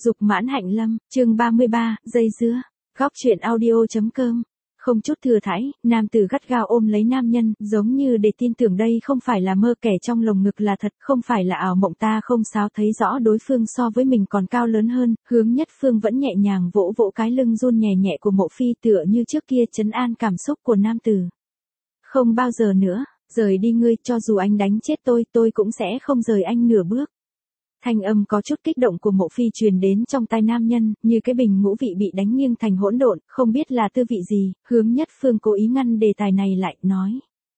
Dục mãn hạnh lâm, chương 33, dây dưa. Góc truyện audio.com. Không chút thừa thãi, nam tử gắt gao ôm lấy nam nhân, giống như để tin tưởng đây không phải là mơ, kẻ trong lồng ngực là thật, không phải là ảo mộng. Ta không sao thấy rõ đối phương so với mình còn cao lớn hơn. Hướng Nhất Phương vẫn nhẹ nhàng vỗ vỗ cái lưng run nhẹ nhẹ của Mộ Phi, tựa như trước kia trấn an cảm xúc của nam tử. Không bao giờ nữa, rời đi ngươi, cho dù anh đánh chết tôi cũng sẽ không rời anh nửa bước. Thanh âm có chút kích động của Mộ Phi truyền đến trong tai nam nhân, như cái bình ngũ vị bị đánh nghiêng thành hỗn độn, không biết là tư vị gì. Hướng Nhất Phương cố ý ngăn đề tài này lại, nói: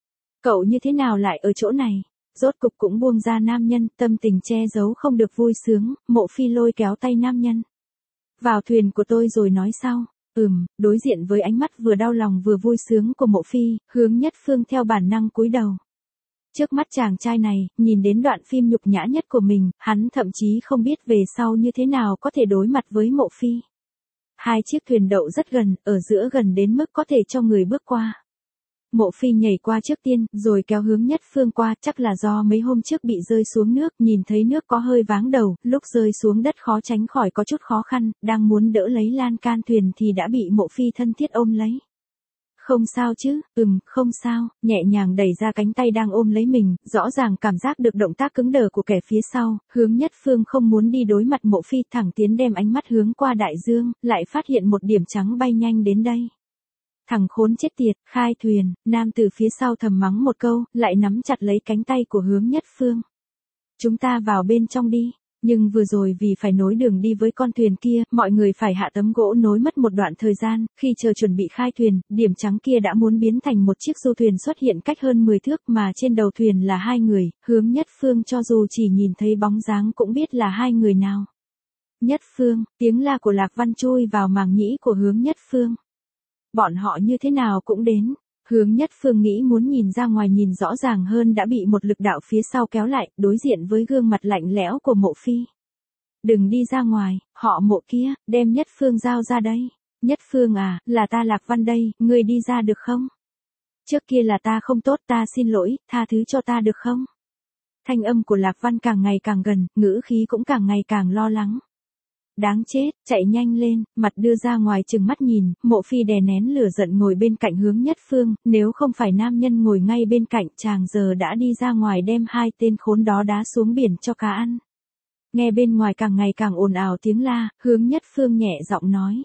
cậu như thế nào lại ở chỗ này? Rốt cục cũng buông ra nam nhân, tâm tình che giấu không được vui sướng. Mộ Phi lôi kéo tay nam nhân: vào thuyền của tôi rồi nói sau. Đối diện với ánh mắt vừa đau lòng vừa vui sướng của Mộ Phi, Hướng Nhất Phương theo bản năng cúi đầu. Trước mắt chàng trai này, nhìn đến đoạn phim nhục nhã nhất của mình, hắn thậm chí không biết về sau như thế nào có thể đối mặt với Mộ Phi. Hai chiếc thuyền đậu rất gần, ở giữa gần đến mức có thể cho người bước qua. Mộ Phi nhảy qua trước tiên, rồi kéo Hướng Nhất Phương qua, chắc là do mấy hôm trước bị rơi xuống nước, nhìn thấy nước có hơi váng đầu, lúc rơi xuống đất khó tránh khỏi có chút khó khăn, đang muốn đỡ lấy lan can thuyền thì đã bị Mộ Phi thân thiết ôm lấy. Không sao chứ? Không sao, nhẹ nhàng đẩy ra cánh tay đang ôm lấy mình, rõ ràng cảm giác được động tác cứng đờ của kẻ phía sau. Hướng Nhất Phương không muốn đi đối mặt Mộ Phi, thẳng tiến đem ánh mắt hướng qua đại dương, lại phát hiện một điểm trắng bay nhanh đến đây. Thằng khốn chết tiệt, khai thuyền. Nam từ phía sau thầm mắng một câu, lại nắm chặt lấy cánh tay của Hướng Nhất Phương. Chúng ta vào bên trong đi. Nhưng vừa rồi vì phải nối đường đi với con thuyền kia, mọi người phải hạ tấm gỗ nối mất một đoạn thời gian. Khi chờ chuẩn bị khai thuyền, điểm trắng kia đã muốn biến thành một chiếc du thuyền xuất hiện cách hơn 10 thước, mà trên đầu thuyền là hai người. Hướng Nhất Phương cho dù chỉ nhìn thấy bóng dáng cũng biết là hai người nào. Nhất Phương, tiếng la của Lạc Văn chui vào màng nhĩ của Hướng Nhất Phương. Bọn họ như thế nào cũng đến. Hướng Nhất Phương nghĩ muốn nhìn ra ngoài nhìn rõ ràng hơn đã bị một lực đạo phía sau kéo lại, đối diện với gương mặt lạnh lẽo của Mộ Phi. Đừng đi ra ngoài, họ Mộ kia, đem Nhất Phương giao ra đây. Nhất Phương à, là ta Lạc Văn đây, ngươi đi ra được không? Trước kia là ta không tốt, ta xin lỗi, tha thứ cho ta được không? Thanh âm của Lạc Văn càng ngày càng gần, ngữ khí cũng càng ngày càng lo lắng. Đáng chết, chạy nhanh lên, mặt đưa ra ngoài chừng mắt nhìn. Mộ Phi đè nén lửa giận ngồi bên cạnh Hướng Nhất Phương, nếu không phải nam nhân ngồi ngay bên cạnh chàng giờ đã đi ra ngoài đem hai tên khốn đó đá xuống biển cho cá ăn. Nghe bên ngoài càng ngày càng ồn ào tiếng la, Hướng Nhất Phương nhẹ giọng nói: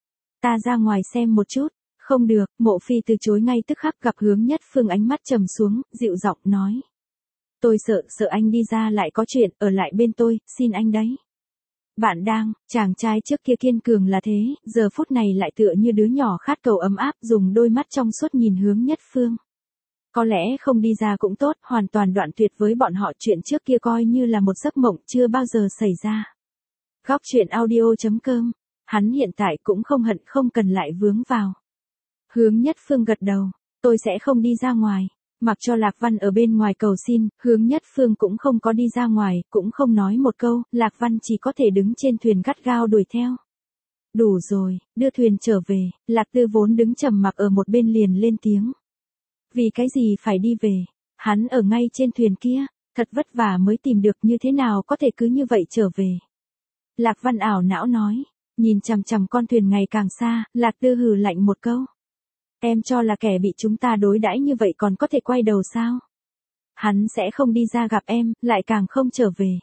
ta ra ngoài xem một chút. Không được, Mộ Phi từ chối ngay tức khắc, gặp Hướng Nhất Phương ánh mắt trầm xuống, dịu giọng nói: tôi sợ anh đi ra lại có chuyện, ở lại bên tôi, xin anh đấy. Bạn đang, chàng trai trước kia kiên cường là thế, giờ phút này lại tựa như đứa nhỏ khát cầu ấm áp, dùng đôi mắt trong suốt nhìn Hướng Nhất Phương. Có lẽ không đi ra cũng tốt, hoàn toàn đoạn tuyệt với bọn họ, chuyện trước kia coi như là một giấc mộng chưa bao giờ xảy ra. Góc truyện audio.com. Hắn hiện tại cũng không hận không cần lại vướng vào. Hướng Nhất Phương gật đầu, tôi sẽ không đi ra ngoài. Mặc cho Lạc Văn ở bên ngoài cầu xin, Hướng Nhất Phương cũng không có đi ra ngoài, cũng không nói một câu, Lạc Văn chỉ có thể đứng trên thuyền gắt gao đuổi theo. Đủ rồi, đưa thuyền trở về. Lạc Tư vốn đứng trầm mặc ở một bên liền lên tiếng. Vì cái gì phải đi về? Hắn ở ngay trên thuyền kia, thật vất vả mới tìm được, như thế nào có thể cứ như vậy trở về? Lạc Văn ảo não nói, nhìn chằm chằm con thuyền ngày càng xa, Lạc Tư hừ lạnh một câu. Em cho là kẻ bị chúng ta đối đãi như vậy còn có thể quay đầu sao? Hắn sẽ không đi ra gặp em, lại càng không trở về.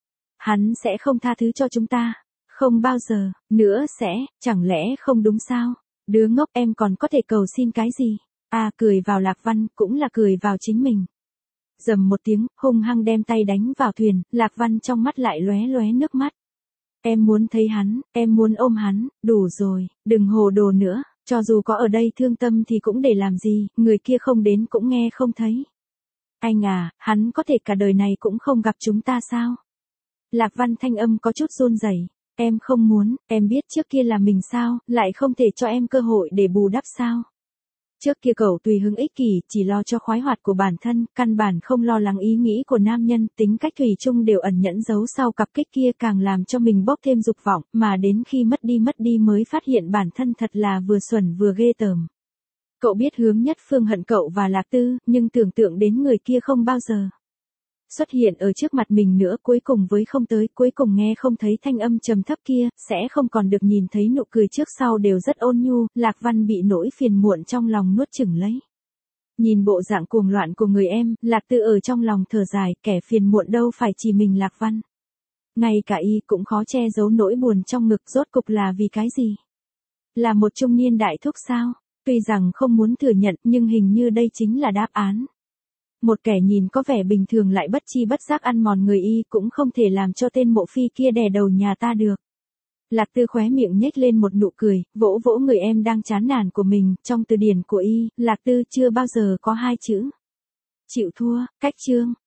Hắn sẽ không tha thứ cho chúng ta. Không bao giờ, nữa sẽ, chẳng lẽ không đúng sao? Đứa ngốc, em còn có thể cầu xin cái gì? À, cười vào Lạc Văn, cũng là cười vào chính mình. Rầm một tiếng, hung hăng đem tay đánh vào thuyền, Lạc Văn trong mắt lại lóe lóe nước mắt. Em muốn thấy hắn, em muốn ôm hắn, đủ rồi, đừng hồ đồ nữa. Cho dù có ở đây thương tâm thì cũng để làm gì, người kia không đến cũng nghe không thấy. Anh à, hắn có thể cả đời này cũng không gặp chúng ta sao? Lạc Văn thanh âm có chút run rẩy. Em không muốn, em biết trước kia là mình sao, lại không thể cho em cơ hội để bù đắp sao? Trước kia cậu tùy hứng ích kỷ, chỉ lo cho khoái hoạt của bản thân, căn bản không lo lắng ý nghĩ của nam nhân, tính cách thủy chung đều ẩn nhẫn giấu sau cặp kích kia, càng làm cho mình bốc thêm dục vọng, mà đến khi mất đi mới phát hiện bản thân thật là vừa xuẩn vừa ghê tởm. Cậu biết Hướng Nhất Phương hận cậu và Lạc Tư, nhưng tưởng tượng đến người kia không bao giờ xuất hiện ở trước mặt mình nữa, cuối cùng với không tới, cuối cùng nghe không thấy thanh âm trầm thấp kia, sẽ không còn được nhìn thấy nụ cười trước sau đều rất ôn nhu, Lạc Văn bị nỗi phiền muộn trong lòng nuốt chửng lấy. Nhìn bộ dạng cuồng loạn của người em, Lạc Tư ở trong lòng thở dài, kẻ phiền muộn đâu phải chỉ mình Lạc Văn. Ngay cả y cũng khó che giấu nỗi buồn trong ngực, rốt cục là vì cái gì? Là một trung niên đại thúc sao? Tuy rằng không muốn thừa nhận nhưng hình như đây chính là đáp án. Một kẻ nhìn có vẻ bình thường lại bất chi bất giác ăn mòn người y cũng không thể làm cho tên mộ phi kia đè đầu nhà ta được. Lạc Tư khóe miệng nhếch lên một nụ cười, vỗ vỗ người em đang chán nản của mình, trong từ điển của y, Lạc Tư chưa bao giờ có hai chữ chịu thua, cách chương.